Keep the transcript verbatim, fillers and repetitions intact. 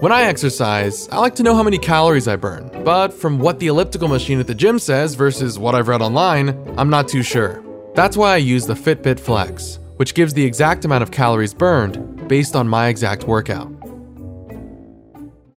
When I exercise, I like to know how many calories I burn, but from what the elliptical machine at the gym says versus what I've read online, I'm not too sure. That's why I use the Fitbit Flex, which gives the exact amount of calories burned based on my exact workout.